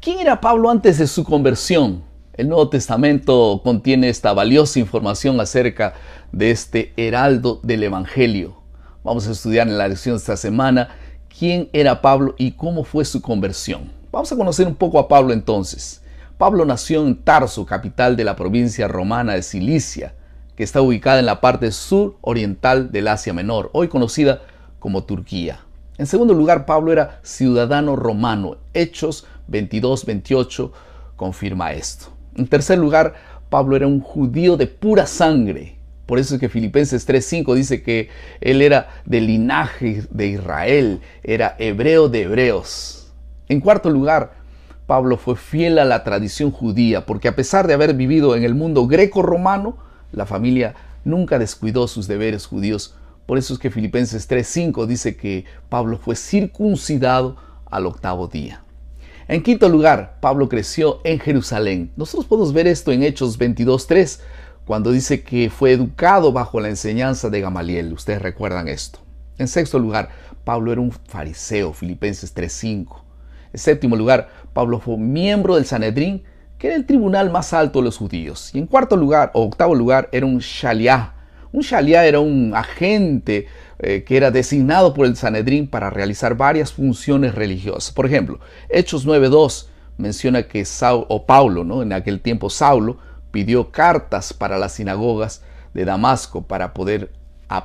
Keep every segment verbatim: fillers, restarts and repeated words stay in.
¿Quién era Pablo antes de su conversión? El Nuevo Testamento contiene esta valiosa información acerca de este heraldo del Evangelio. Vamos a estudiar en la lección de esta semana quién era Pablo y cómo fue su conversión. Vamos a conocer un poco a Pablo entonces. Pablo nació en Tarso, capital de la provincia romana de Cilicia, que está ubicada en la parte sur-oriental del Asia Menor, hoy conocida como Turquía. En segundo lugar, Pablo era ciudadano romano. Hechos veintidós veintiocho confirma esto. En tercer lugar, Pablo era un judío de pura sangre. Por eso es que Filipenses tres cinco dice que él era del linaje de Israel, era hebreo de hebreos. En cuarto lugar, Pablo fue fiel a la tradición judía, porque a pesar de haber vivido en el mundo greco-romano, la familia nunca descuidó sus deberes judíos. Por eso es que Filipenses tres cinco dice que Pablo fue circuncidado al octavo día. En quinto lugar, Pablo creció en Jerusalén. Nosotros podemos ver esto en Hechos veintidós tres, cuando dice que fue educado bajo la enseñanza de Gamaliel. Ustedes recuerdan esto. En sexto lugar, Pablo era un fariseo, Filipenses tres cinco. En séptimo lugar, Pablo fue miembro del Sanedrín, que era el tribunal más alto de los judíos. Y en cuarto lugar, o octavo lugar, era un shaliá. Un shaliá era un agente eh, que era designado por el Sanedrín para realizar varias funciones religiosas. Por ejemplo, Hechos nueve dos menciona que Saul, o Pablo, ¿no? En aquel tiempo Saulo, pidió cartas para las sinagogas de Damasco para poder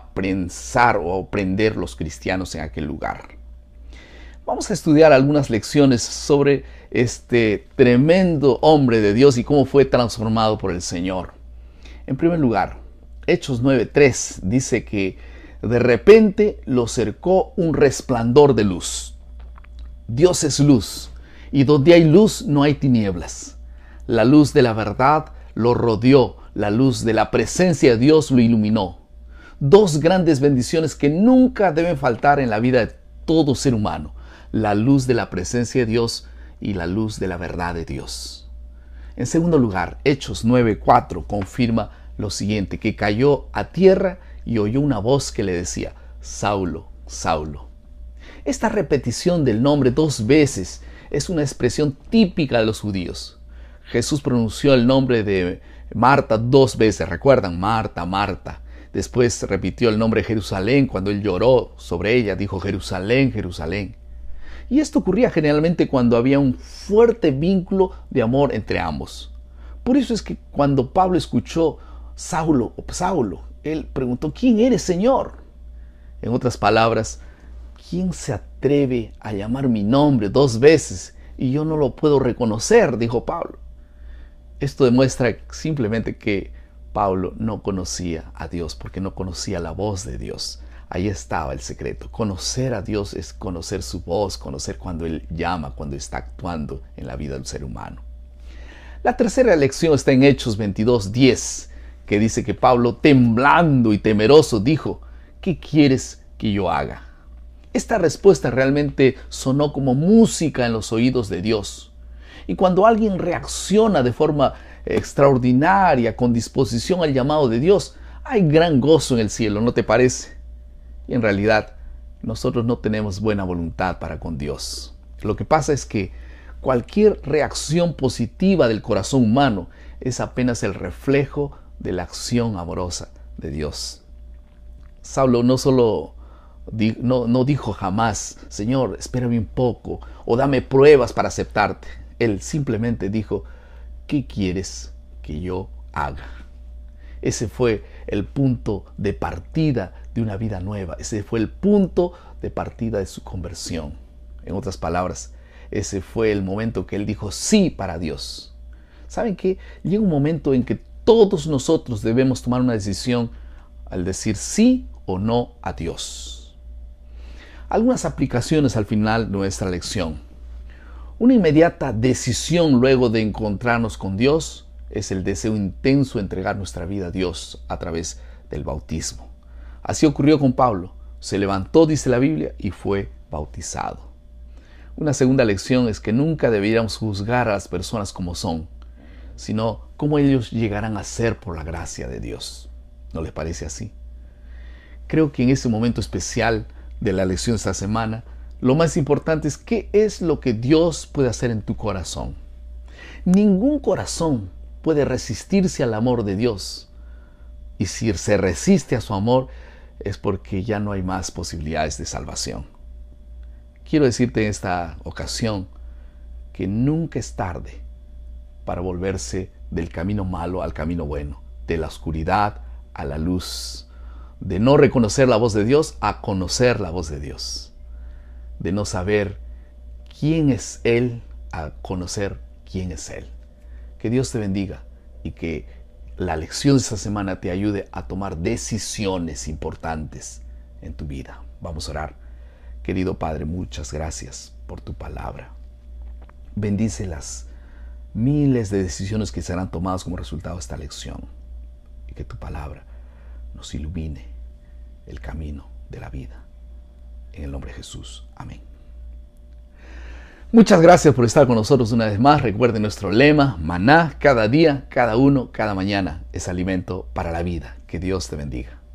aprensar o prender los cristianos en aquel lugar. Vamos a estudiar algunas lecciones sobre este tremendo hombre de Dios y cómo fue transformado por el Señor. En primer lugar, Hechos nueve tres dice que de repente lo cercó un resplandor de luz. Dios es luz, y donde hay luz no hay tinieblas. La luz de la verdad lo rodeó, la luz de la presencia de Dios lo iluminó. Dos grandes bendiciones que nunca deben faltar en la vida de todo ser humano: la luz de la presencia de Dios y la luz de la verdad de Dios. En segundo lugar, Hechos nueve cuatro confirma lo siguiente, que cayó a tierra y oyó una voz que le decía: Saulo, Saulo. Esta repetición del nombre dos veces es una expresión típica de los judíos. Jesús pronunció el nombre de Marta dos veces, recuerdan, Marta, Marta. Después repitió el nombre Jerusalén cuando él lloró sobre ella, dijo Jerusalén, Jerusalén. Y esto ocurría generalmente cuando había un fuerte vínculo de amor entre ambos. Por eso es que cuando Pablo escuchó Saulo, o Saulo, él preguntó: ¿quién eres, Señor? En otras palabras, ¿quién se atreve a llamar mi nombre dos veces y yo no lo puedo reconocer?, dijo Pablo. Esto demuestra simplemente que Pablo no conocía a Dios, porque no conocía la voz de Dios. Ahí estaba el secreto. Conocer a Dios es conocer su voz, conocer cuando Él llama, cuando está actuando en la vida del ser humano. La tercera lección está en Hechos veintidós diez, que dice que Pablo, temblando y temeroso, dijo: ¿qué quieres que yo haga? Esta respuesta realmente sonó como música en los oídos de Dios. Y cuando alguien reacciona de forma extraordinaria, con disposición al llamado de Dios, hay gran gozo en el cielo, ¿no te parece? Y en realidad, nosotros no tenemos buena voluntad para con Dios. Lo que pasa es que cualquier reacción positiva del corazón humano es apenas el reflejo de la acción amorosa de Dios. Saulo no solo di, no, no dijo jamás: Señor, espérame un poco, o dame pruebas para aceptarte. Él simplemente dijo: ¿qué quieres que yo haga? Ese fue el punto de partida de una vida nueva. Ese fue el punto de partida de su conversión. En otras palabras, ese fue el momento que él dijo sí para Dios. ¿Saben qué? Llega un momento en que todos nosotros debemos tomar una decisión al decir sí o no a Dios. Algunas aplicaciones al final de nuestra lección. Una inmediata decisión luego de encontrarnos con Dios es el deseo intenso de entregar nuestra vida a Dios a través del bautismo. Así ocurrió con Pablo. Se levantó, dice la Biblia, y fue bautizado. Una segunda lección es que nunca deberíamos juzgar a las personas como son, sino cómo ellos llegarán a ser por la gracia de Dios. ¿No les parece así? Creo que en ese momento especial de la lección de esta semana Lo más importante es qué es lo que Dios puede hacer en tu corazón. Ningún corazón puede resistirse al amor de Dios. Y si se resiste a su amor, es porque ya no hay más posibilidades de salvación. Quiero decirte en esta ocasión que nunca es tarde para volverse del camino malo al camino bueno, de la oscuridad a la luz, de no reconocer la voz de Dios a conocer la voz de Dios, de no saber quién es Él a conocer quién es Él. Que Dios te bendiga y que la lección de esta semana te ayude a tomar decisiones importantes en tu vida. Vamos a orar. Querido Padre, muchas gracias por tu palabra. Bendice las miles de decisiones que serán tomadas como resultado de esta lección. Y que tu palabra nos ilumine el camino de la vida. En el nombre de Jesús. Amén. Muchas gracias por estar con nosotros una vez más. Recuerden nuestro lema, maná, cada día, cada uno, cada mañana es alimento para la vida. Que Dios te bendiga.